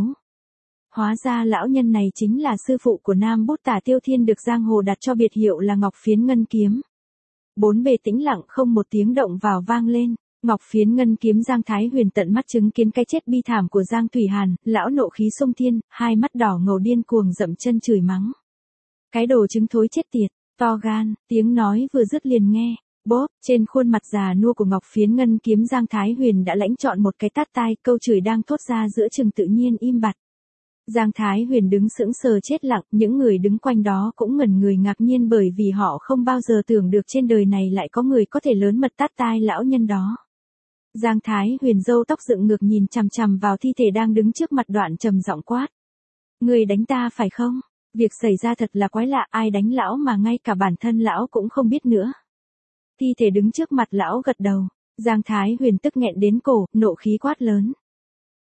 Hóa ra lão nhân này chính là sư phụ của Nam Bút Tả Tiêu Thiên, được giang hồ đặt cho biệt hiệu là Ngọc Phiến Ngân Kiếm. Bốn bề tĩnh lặng, không một tiếng động vào vang lên. Ngọc Phiến Ngân Kiếm. Giang Thái Huyền tận mắt chứng kiến cái chết bi thảm của Giang Thủy Hàn, lão nộ khí xông thiên, hai mắt đỏ ngầu điên cuồng dậm chân chửi mắng. Cái đồ trứng thối chết tiệt, to gan, tiếng nói vừa dứt liền nghe, bóp, trên khuôn mặt già nua của Ngọc Phiến Ngân Kiếm Giang Thái Huyền đã lãnh trọn một cái tát tai, câu chửi đang thốt ra giữa chừng tự nhiên im bặt. Giang Thái Huyền đứng sững sờ chết lặng, những người đứng quanh đó cũng ngẩn người ngạc nhiên bởi vì họ không bao giờ tưởng được trên đời này lại có người có thể lớn mật tát tai lão nhân đó. Giang Thái Huyền râu tóc dựng ngược nhìn chằm chằm vào thi thể đang đứng trước mặt, đoạn trầm giọng quát. Người đánh ta phải không? Việc xảy ra thật là quái lạ, ai đánh lão mà ngay cả bản thân lão cũng không biết nữa. Thi thể đứng trước mặt lão gật đầu. Giang Thái Huyền tức nghẹn đến cổ, nộ khí quát lớn.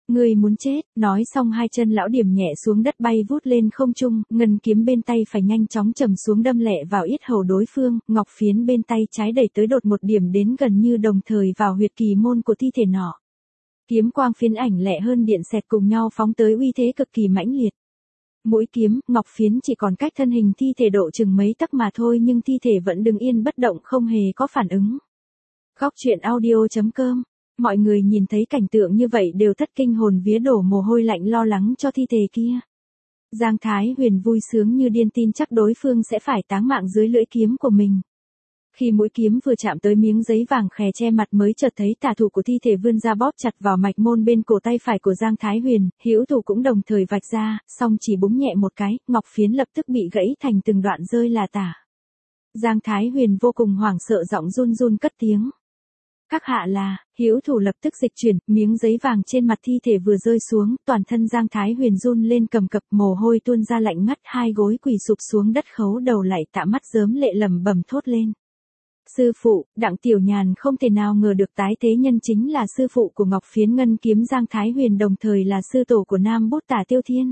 Ngươi muốn chết, nói xong hai chân lão điểm nhẹ xuống đất bay vút lên không trung, ngân kiếm bên tay phải nhanh chóng trầm xuống đâm lẹ vào yết hầu đối phương, ngọc phiến bên tay trái đẩy tới đột một điểm đến gần như đồng thời vào huyệt kỳ môn của thi thể nọ. Kiếm quang phiến ảnh lẹ hơn điện xẹt cùng nhau phóng tới uy thế cực kỳ mãnh liệt. Mũi kiếm, ngọc phiến chỉ còn cách thân hình thi thể độ chừng mấy tấc mà thôi nhưng thi thể vẫn đứng yên bất động không hề có phản ứng. Góc truyện audio chấm com. Mọi người nhìn thấy cảnh tượng như vậy đều thất kinh hồn vía đổ mồ hôi lạnh lo lắng cho thi thể kia. Giang Thái Huyền vui sướng như điên tin chắc đối phương sẽ phải táng mạng dưới lưỡi kiếm của mình. Khi mũi kiếm vừa chạm tới miếng giấy vàng khè che mặt mới chợt thấy tà thủ của thi thể vươn ra bóp chặt vào mạch môn bên cổ tay phải của Giang Thái Huyền, hữu thủ cũng đồng thời vạch ra, song chỉ búng nhẹ một cái, ngọc phiến lập tức bị gãy thành từng đoạn rơi là tả. Giang Thái Huyền vô cùng hoảng sợ giọng run run cất tiếng. Các hạ là, hữu thủ lập tức dịch chuyển, miếng giấy vàng trên mặt thi thể vừa rơi xuống, toàn thân Giang Thái Huyền run lên cầm cập, mồ hôi tuôn ra lạnh ngắt, hai gối quỳ sụp xuống đất khấu đầu lại tạ mắt rớm lệ lẩm bẩm thốt lên. Sư phụ, Đặng Tiểu Nhàn không thể nào ngờ được tái thế nhân chính là sư phụ của Ngọc Phiến Ngân Kiếm Giang Thái Huyền đồng thời là sư tổ của Nam Bút Tả Tiêu Thiên.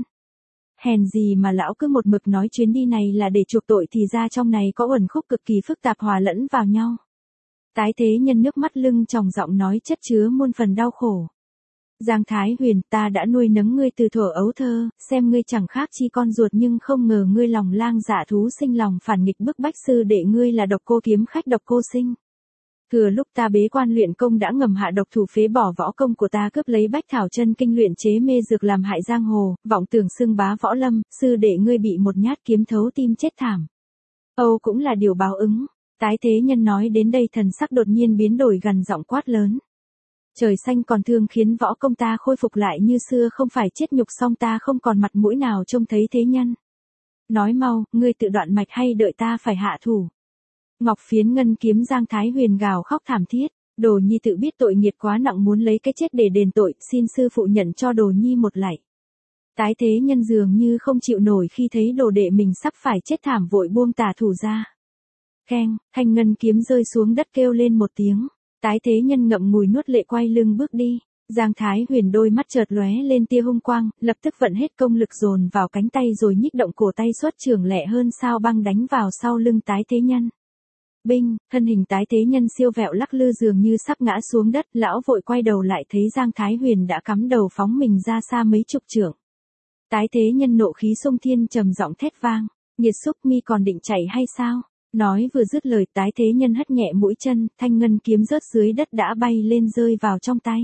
Hèn gì mà lão cứ một mực nói chuyến đi này là để chuộc tội thì ra trong này có uẩn khúc cực kỳ phức tạp hòa lẫn vào nhau. Tái thế nhân nước mắt lưng tròng giọng nói chất chứa muôn phần đau khổ. Giang Thái Huyền, ta đã nuôi nấng ngươi từ thuở ấu thơ, xem ngươi chẳng khác chi con ruột nhưng không ngờ ngươi lòng lang dạ thú sinh lòng phản nghịch bức bách sư đệ ngươi là độc cô kiếm khách độc cô sinh. Thừa lúc ta bế quan luyện công đã ngầm hạ độc thủ phế bỏ võ công của ta cướp lấy bách thảo chân kinh luyện chế mê dược làm hại giang hồ, vọng tưởng xưng bá võ lâm, sư đệ ngươi bị một nhát kiếm thấu tim chết thảm. Âu cũng là điều báo ứng. Tái thế nhân nói đến đây thần sắc đột nhiên biến đổi gần giọng quát lớn. Trời xanh còn thương khiến võ công ta khôi phục lại như xưa không phải chết nhục xong ta không còn mặt mũi nào trông thấy thế nhân. Nói mau, ngươi tự đoạn mạch hay đợi ta phải hạ thủ. Ngọc Phiến Ngân Kiếm Giang Thái Huyền gào khóc thảm thiết, Đồ Nhi tự biết tội nghiệt quá nặng muốn lấy cái chết để đền tội, xin sư phụ nhận cho Đồ Nhi một lạy. Tái thế nhân dường như không chịu nổi khi thấy đồ đệ mình sắp phải chết thảm vội buông tà thủ ra. Keng, thanh ngân kiếm rơi xuống đất kêu lên một tiếng. Tái thế nhân ngậm ngùi nuốt lệ quay lưng bước đi. Giang Thái Huyền đôi mắt chợt lóe lên tia hung quang, lập tức vận hết công lực dồn vào cánh tay rồi nhích động cổ tay xuất trường lẹ hơn sao băng đánh vào sau lưng tái thế nhân. Binh, thân hình tái thế nhân siêu vẹo lắc lư dường như sắp ngã xuống đất, lão vội quay đầu lại thấy Giang Thái Huyền đã cắm đầu phóng mình ra xa mấy chục trượng. Tái thế nhân nộ khí xung thiên trầm giọng thét vang, nghiệt xúc mi còn định chạy hay sao? Nói vừa dứt lời tái thế nhân hất nhẹ mũi chân, thanh ngân kiếm rớt dưới đất đã bay lên rơi vào trong tay.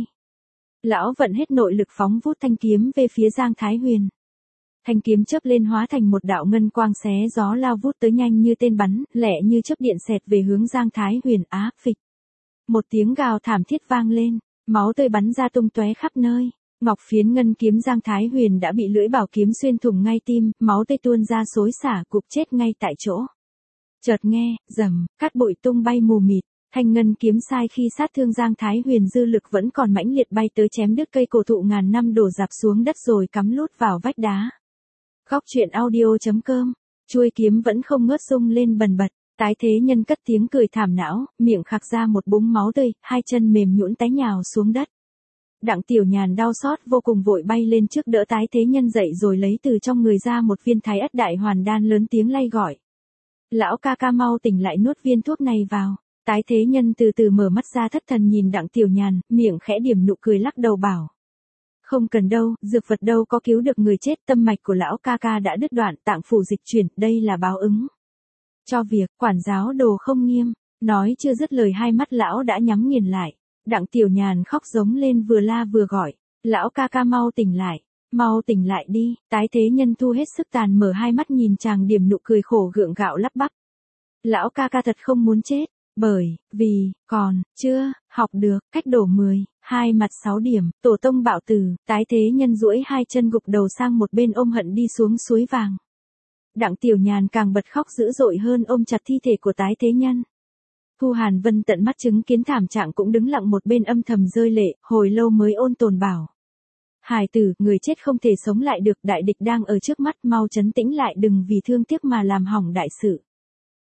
Lão vận hết nội lực phóng vút thanh kiếm về phía Giang Thái Huyền. Thanh kiếm chớp lên hóa thành một đạo ngân quang xé gió lao vút tới nhanh như tên bắn, lẹ như chớp điện xẹt về hướng Giang Thái Huyền á phịch. Một tiếng gào thảm thiết vang lên, máu tươi bắn ra tung tóe khắp nơi. Ngọc Phiến Ngân Kiếm Giang Thái Huyền đã bị lưỡi bảo kiếm xuyên thủng ngay tim, máu tươi tuôn ra xối xả cục chết ngay tại chỗ. Chợt nghe, rầm, cát bụi tung bay mù mịt, thanh ngân kiếm sai khi sát thương Giang Thái Huyền dư lực vẫn còn mãnh liệt bay tới chém đứt cây cổ thụ ngàn năm đổ rạp xuống đất rồi cắm lút vào vách đá. Góc truyện audio chấm com, chuôi kiếm vẫn không ngớt rung lên bần bật, tái thế nhân cất tiếng cười thảm não, miệng khạc ra một búng máu tươi, hai chân mềm nhũn té nhào xuống đất. Đặng Tiểu Nhàn đau xót vô cùng vội bay lên trước đỡ tái thế nhân dậy rồi lấy từ trong người ra một viên thái ất đại hoàn đan lớn tiếng lay gọi. Lão ca ca mau tỉnh lại nuốt viên thuốc này vào. Tái thế nhân từ từ mở mắt ra thất thần nhìn Đặng Tiểu Nhàn, miệng khẽ điểm nụ cười lắc đầu bảo. Không cần đâu, dược vật đâu có cứu được người chết, tâm mạch của lão ca ca đã đứt đoạn, tạng phủ dịch chuyển, đây là báo ứng. Cho việc, quản giáo đồ không nghiêm, nói chưa dứt lời hai mắt lão đã nhắm nghiền lại. Đặng Tiểu Nhàn khóc giống lên vừa la vừa gọi, lão ca ca mau tỉnh lại, mau tỉnh lại đi, tái thế nhân thu hết sức tàn mở hai mắt nhìn chàng điểm nụ cười khổ gượng gạo lắp bắp. Lão ca ca thật không muốn chết, bởi, vì, còn, chưa, học được, cách đổ mười, hai mặt sáu điểm, tổ tông bạo tử, tái thế nhân duỗi hai chân gục đầu sang một bên ôm hận đi xuống suối vàng. Đặng Tiểu Nhàn càng bật khóc dữ dội hơn ôm chặt thi thể của tái thế nhân. Thu Hàn Vân tận mắt chứng kiến thảm trạng cũng đứng lặng một bên âm thầm rơi lệ, hồi lâu mới ôn tồn bảo. Hải tử, người chết không thể sống lại được, đại địch đang ở trước mắt, mau trấn tĩnh lại đừng vì thương tiếc mà làm hỏng đại sự.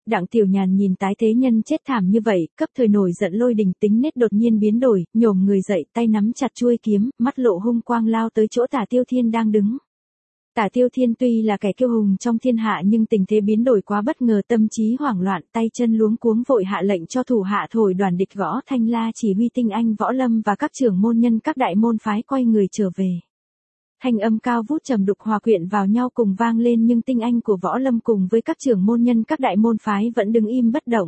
Đặng Tiểu Nhàn nhìn tái thế nhân chết thảm như vậy, cấp thời nổi giận lôi đình, tính nết đột nhiên biến đổi, nhổm người dậy, tay nắm chặt chuôi kiếm, mắt lộ hung quang lao tới chỗ Tả Tiêu Thiên đang đứng. Tả Tiêu Thiên tuy là kẻ kiêu hùng trong thiên hạ nhưng tình thế biến đổi quá bất ngờ, tâm trí hoảng loạn, tay chân luống cuống vội hạ lệnh cho thủ hạ thổi đoàn địch gõ thanh la chỉ huy tinh anh võ lâm và các trưởng môn nhân các đại môn phái quay người trở về. Thanh âm cao vút trầm đục hòa quyện vào nhau cùng vang lên, nhưng tinh anh của võ lâm cùng với các trưởng môn nhân các đại môn phái vẫn đứng im bất động.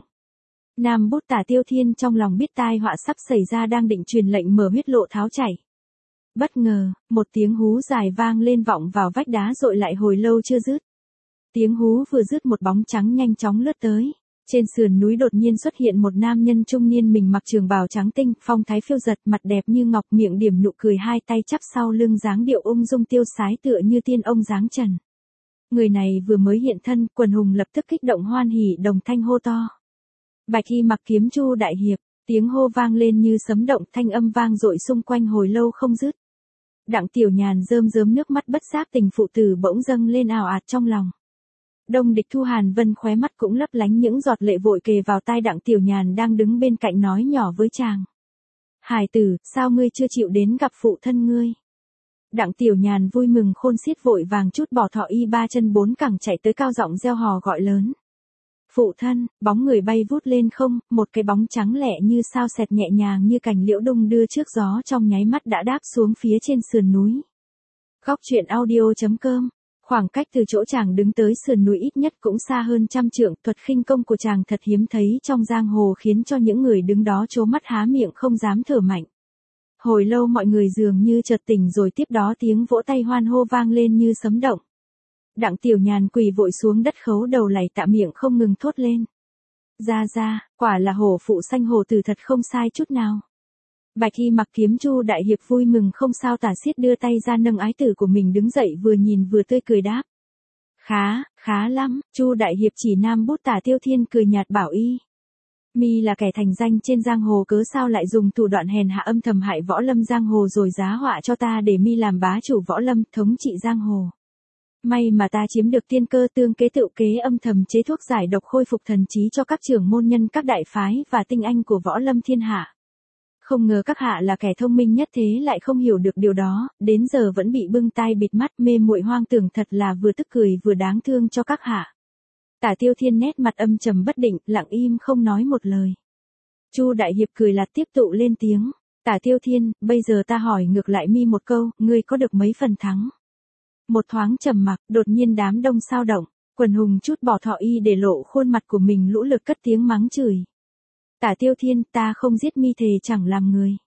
Nam bút Tả Tiêu Thiên trong lòng biết tai họa sắp xảy ra, đang định truyền lệnh mở huyết lộ tháo chảy. Bất ngờ, một tiếng hú dài vang lên vọng vào vách đá dội lại hồi lâu chưa dứt. Tiếng hú vừa dứt, một bóng trắng nhanh chóng lướt tới. Trên sườn núi đột nhiên xuất hiện một nam nhân trung niên, mình mặc trường bào trắng tinh, phong thái phiêu giật, mặt đẹp như ngọc, miệng điểm nụ cười, hai tay chắp sau lưng, dáng điệu ung dung tiêu sái tựa như tiên ông dáng trần. Người này vừa mới hiện thân, quần hùng lập tức kích động hoan hỉ, đồng thanh hô to. Bạch y mặc kiếm Chu đại hiệp, tiếng hô vang lên như sấm động, thanh âm vang dội xung quanh hồi lâu không dứt. Đặng Tiểu Nhàn rơm rớm nước mắt, bất giác tình phụ tử bỗng dâng lên ào ạt trong lòng. Đông Địch Thu Hàn Vân khóe mắt cũng lấp lánh những giọt lệ, vội kề vào tai Đặng Tiểu Nhàn đang đứng bên cạnh nói nhỏ với chàng. Hải tử, sao ngươi chưa chịu đến gặp phụ thân ngươi? Đặng Tiểu Nhàn vui mừng khôn xiết, vội vàng chút bỏ thọ y ba chân bốn cẳng chạy tới, cao giọng reo hò gọi lớn. Phụ thân, bóng người bay vút lên không, một cái bóng trắng lẻ như sao xẹt nhẹ nhàng như cành liễu đung đưa trước gió, trong nháy mắt đã đáp xuống phía trên sườn núi. Góc truyện audio chấm com. Khoảng cách từ chỗ chàng đứng tới sườn núi ít nhất cũng xa hơn trăm trượng, thuật khinh công của chàng thật hiếm thấy trong giang hồ, khiến cho những người đứng đó trố mắt há miệng không dám thở mạnh. Hồi lâu mọi người dường như chợt tỉnh, rồi tiếp đó tiếng vỗ tay hoan hô vang lên như sấm động. Đặng Tiểu Nhàn quỳ vội xuống đất khấu đầu lạy tạ, miệng không ngừng thốt lên. Ra ra, quả là hổ phụ sanh hổ tử, thật không sai chút nào. Bạch y mặc kiếm Chu đại hiệp vui mừng không sao tả xiết, đưa tay ra nâng ái tử của mình đứng dậy, vừa nhìn vừa tươi cười đáp. Khá, khá lắm. Chu đại hiệp chỉ nam bút Tả Tiêu Thiên cười nhạt bảo y. Mi là kẻ thành danh trên giang hồ, cớ sao lại dùng thủ đoạn hèn hạ âm thầm hại võ lâm giang hồ, rồi giá họa cho ta để Mi làm bá chủ võ lâm, thống trị giang hồ. May mà ta chiếm được tiên cơ, tương kế tự kế âm thầm chế thuốc giải độc khôi phục thần trí cho các trưởng môn nhân các đại phái và tinh anh của võ lâm thiên hạ. Không ngờ các hạ là kẻ thông minh nhất thế lại không hiểu được điều đó, đến giờ vẫn bị bưng tai bịt mắt, mê muội hoang tưởng, thật là vừa tức cười vừa đáng thương cho các hạ. Tả Tiêu Thiên nét mặt âm trầm bất định, lặng im không nói một lời. Chu đại hiệp cười lạt tiếp tụ lên tiếng. Tả Tiêu Thiên, bây giờ ta hỏi ngược lại Mi một câu, ngươi có được mấy phần thắng? Một thoáng trầm mặc, đột nhiên đám đông sao động, quần hùng chút bỏ thọ y để lộ khuôn mặt của mình, lũ lượt cất tiếng mắng chửi. Tả Tiêu Thiên, ta không giết Mi thề chẳng làm người.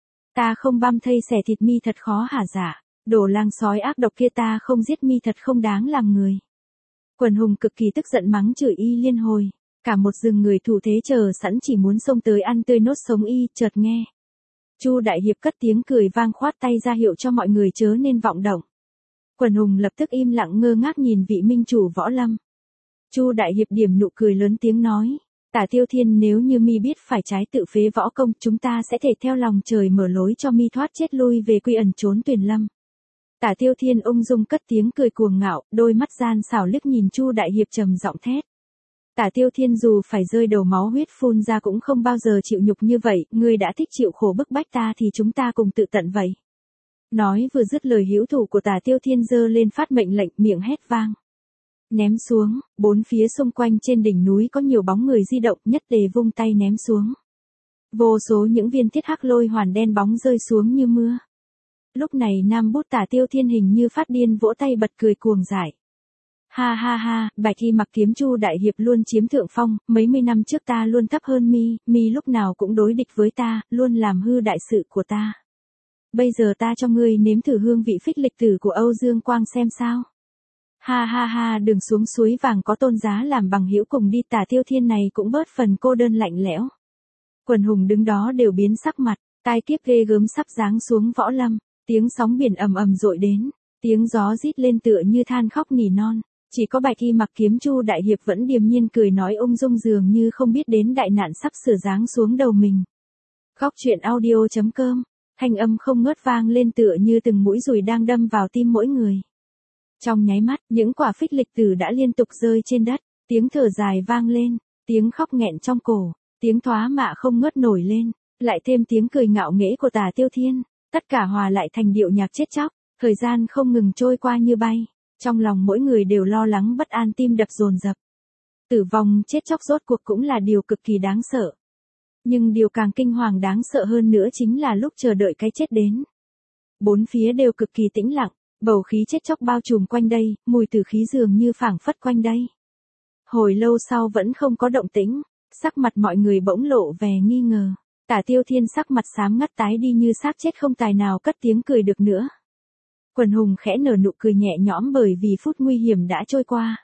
Ta không băm thây xẻ thịt Mi thật khó hả dạ. Đồ lang sói ác độc kia, ta không giết Mi thật không đáng làm người. Quần hùng cực kỳ tức giận mắng chửi y liên hồi. Cả một rừng người thủ thế chờ sẵn chỉ muốn xông tới ăn tươi nốt sống y, chợt nghe. Chu đại hiệp cất tiếng cười vang, khoát tay ra hiệu cho mọi người chớ nên vọng động. Quần hùng lập tức im lặng ngơ ngác nhìn vị minh chủ võ lâm. Chu đại hiệp điểm nụ cười lớn tiếng nói. Tả Tiêu Thiên, nếu như Mi biết phải trái tự phế võ công, chúng ta sẽ thể theo lòng trời mở lối cho Mi thoát chết, lui về quy ẩn trốn tuyền lâm. Tả Tiêu Thiên ung dung cất tiếng cười cuồng ngạo, đôi mắt gian xảo liếc nhìn Chu đại hiệp trầm giọng thét. Tả Tiêu Thiên, dù phải rơi đầu máu huyết phun ra cũng không bao giờ chịu nhục như vậy, ngươi đã thích chịu khổ bức bách ta thì chúng ta cùng tự tận vậy. Nói vừa dứt lời, hữu thủ của Tả Tiêu Thiên giơ lên phát mệnh lệnh, miệng hét vang. Ném xuống, bốn phía xung quanh trên đỉnh núi có nhiều bóng người di động, nhất tề vung tay ném xuống. Vô số những viên thiết hắc lôi hoàn đen bóng rơi xuống như mưa. Lúc này nam bút Tả Tiêu Thiên hình như phát điên, vỗ tay bật cười cuồng dại. Ha ha ha, bạch y mặc kiếm Chu đại hiệp luôn chiếm thượng phong, mấy mươi năm trước ta luôn thấp hơn Mi, Mi lúc nào cũng đối địch với ta, luôn làm hư đại sự của ta. Bây giờ ta cho ngươi nếm thử hương vị phích lịch tử của Âu Dương Quang xem sao. Ha ha ha, đường xuống suối vàng có Tôn Giá làm bằng hữu, cùng đi. Tả Tiêu Thiên này cũng bớt phần cô đơn lạnh lẽo. Quần hùng đứng đó đều biến sắc mặt, tai kiếp ghê gớm sắp giáng xuống võ lâm, tiếng sóng biển ầm ầm dội đến, tiếng gió rít lên tựa như than khóc nỉ non, chỉ có bạch y mặc kiếm Chu đại hiệp vẫn điềm nhiên cười nói ung dung, dường như không biết đến đại nạn sắp sửa giáng xuống đầu mình. Góc truyện audio chấm com, thanh âm không ngớt vang lên tựa như từng mũi dùi đang đâm vào tim mỗi người. Trong nháy mắt, những quả phích lịch tử đã liên tục rơi trên đất, tiếng thở dài vang lên, tiếng khóc nghẹn trong cổ, tiếng thoá mạ không ngớt nổi lên, lại thêm tiếng cười ngạo nghễ của Tả Tiêu Thiên, tất cả hòa lại thành điệu nhạc chết chóc, thời gian không ngừng trôi qua như bay, trong lòng mỗi người đều lo lắng bất an, tim đập dồn dập. Tử vong chết chóc rốt cuộc cũng là điều cực kỳ đáng sợ. Nhưng điều càng kinh hoàng đáng sợ hơn nữa chính là lúc chờ đợi cái chết đến. Bốn phía đều cực kỳ tĩnh lặng, bầu khí chết chóc bao trùm quanh đây, mùi tử khí dường như phảng phất quanh đây. Hồi lâu sau vẫn không có động tĩnh, sắc mặt mọi người bỗng lộ vẻ nghi ngờ. Tả Tiêu Thiên sắc mặt xám ngắt tái đi như xác chết, không tài nào cất tiếng cười được nữa. Quần hùng khẽ nở nụ cười nhẹ nhõm bởi vì phút nguy hiểm đã trôi qua.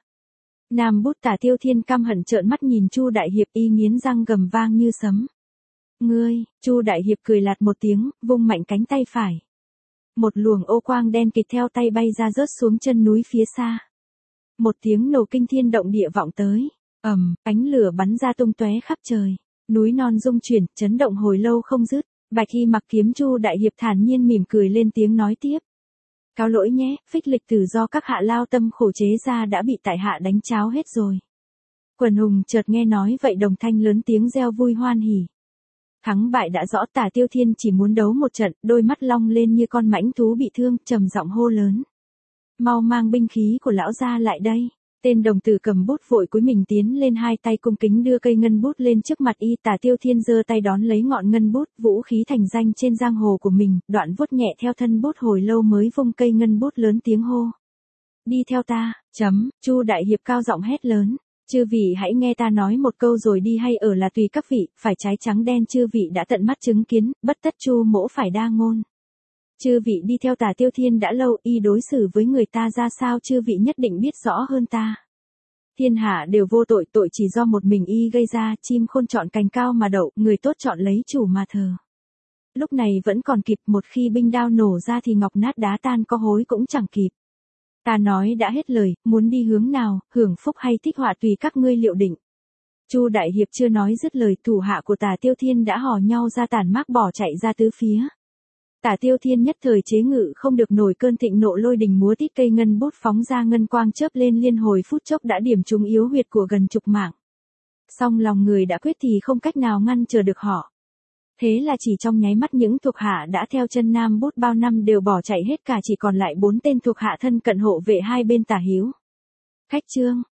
Nam bút Tả Tiêu Thiên căm hận trợn mắt nhìn Chu Đại Hiệp, y nghiến răng gầm vang như sấm. Ngươi, Chu Đại Hiệp cười lạt một tiếng, vung mạnh cánh tay phải. Một luồng ô quang đen kịt theo tay bay ra rớt xuống chân núi phía xa. Một tiếng nổ kinh thiên động địa vọng tới, ầm, ánh lửa bắn ra tung tóe khắp trời, núi non rung chuyển, chấn động hồi lâu không dứt. Bạch y mặc kiếm Chu Đại Hiệp thản nhiên mỉm cười lên tiếng nói tiếp. Cáo lỗi nhé, phích lịch tử do các hạ lao tâm khổ chế ra đã bị tại hạ đánh cháo hết rồi. Quần hùng chợt nghe nói vậy đồng thanh lớn tiếng reo vui hoan hỉ. Thắng bại đã rõ, Tả Tiêu Thiên chỉ muốn đấu một trận, đôi mắt long lên như con mãnh thú bị thương, trầm giọng hô lớn. Mau mang binh khí của lão gia lại đây. Tên đồng tử cầm bút vội cúi mình tiến lên, hai tay cung kính đưa cây ngân bút lên trước mặt y. Tả Tiêu Thiên giơ tay đón lấy ngọn ngân bút, vũ khí thành danh trên giang hồ của mình, đoạn vuốt nhẹ theo thân bút hồi lâu mới vung cây ngân bút lớn tiếng hô. Đi theo ta, chấm, Chu Đại Hiệp cao giọng hét lớn. Chư vị hãy nghe ta nói một câu rồi đi, hay ở là tùy các vị, phải trái trắng đen chư vị đã tận mắt chứng kiến, bất tất Chu mỗ phải đa ngôn. Chư vị đi theo Tả Tiêu Thiên đã lâu, y đối xử với người ta ra sao chư vị nhất định biết rõ hơn ta. Thiên hạ đều vô tội, tội chỉ do một mình y gây ra, chim khôn chọn cành cao mà đậu, người tốt chọn lấy chủ mà thờ. Lúc này vẫn còn kịp, một khi binh đao nổ ra thì ngọc nát đá tan, có hối cũng chẳng kịp. Ta nói đã hết lời, muốn đi hướng nào, hưởng phúc hay thích họa tùy các ngươi liệu định. Chu Đại Hiệp chưa nói dứt lời, thủ hạ của Tả Tiêu Thiên đã hò nhau ra tản mác bỏ chạy ra tứ phía. Tả Tiêu Thiên nhất thời chế ngự không được nổi cơn thịnh nộ, lôi đình múa tít, cây ngân bút phóng ra ngân quang chớp lên liên hồi phút chốc đã điểm trúng yếu huyệt của gần chục mạng. Song lòng người đã quyết thì không cách nào ngăn chờ được họ. Thế là chỉ trong nháy mắt những thuộc hạ đã theo chân Nam bút bao năm đều bỏ chạy hết cả, chỉ còn lại bốn tên thuộc hạ thân cận hộ vệ hai bên Tả Hiếu. Khách trương,